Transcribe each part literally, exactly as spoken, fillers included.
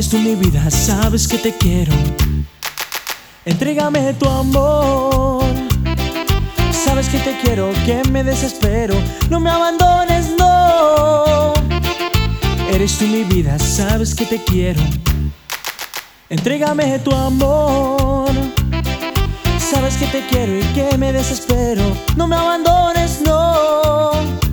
Eres tú mi vida, sabes que te quiero. Entrégame tu amor. Sabes que te quiero, que me desespero. No me abandones, no. Eres tú mi vida, sabes que te quiero. Entrégame tu amor. Sabes que te quiero y que me desespero. No me abandones, no.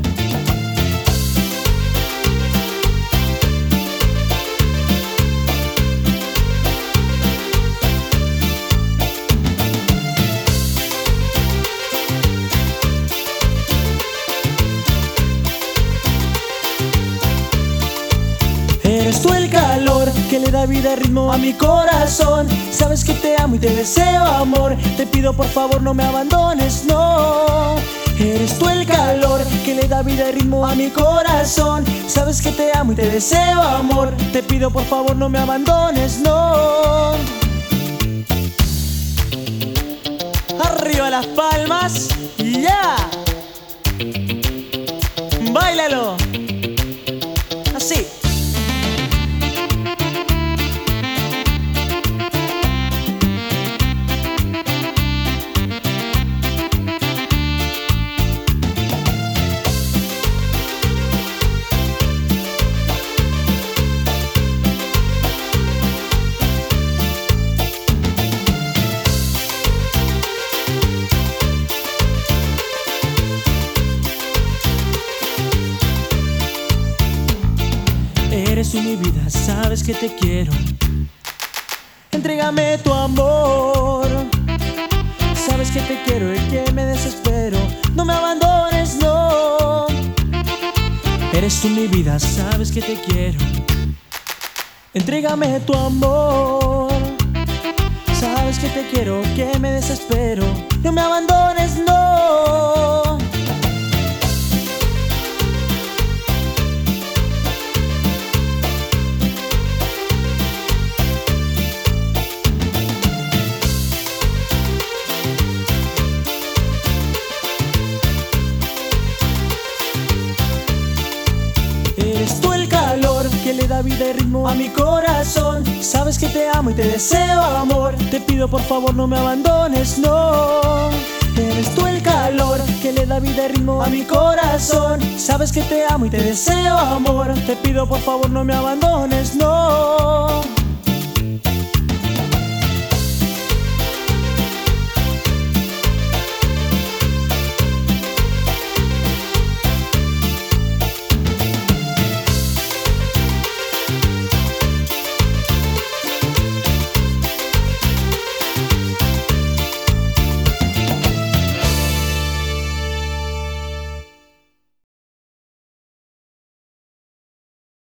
Eres tú el calor que le da vida y ritmo a mi corazón. Sabes que te amo y te deseo amor. Te pido por favor no me abandones, no. Eres tú el calor que le da vida y ritmo a mi corazón. Sabes que te amo y te deseo amor. Te pido por favor no me abandones, no. Arriba las palmas, ya. Yeah. Báilalo. Así. Eres tú mi vida, sabes que te quiero. Entrégame tu amor. Sabes que te quiero y que me desespero. No me abandones, no. Eres tú mi vida, sabes que te quiero. Entrégame tu amor. Sabes que te quiero, que me desespero. No me abandones, no. Eres tú el calor que le da vida y ritmo a mi corazón. Sabes que te amo y te deseo amor. Te pido por favor no me abandones, no. Eres tú el calor que le da vida y ritmo a mi corazón. Sabes que te amo y te deseo amor. Te pido por favor no me abandones, no.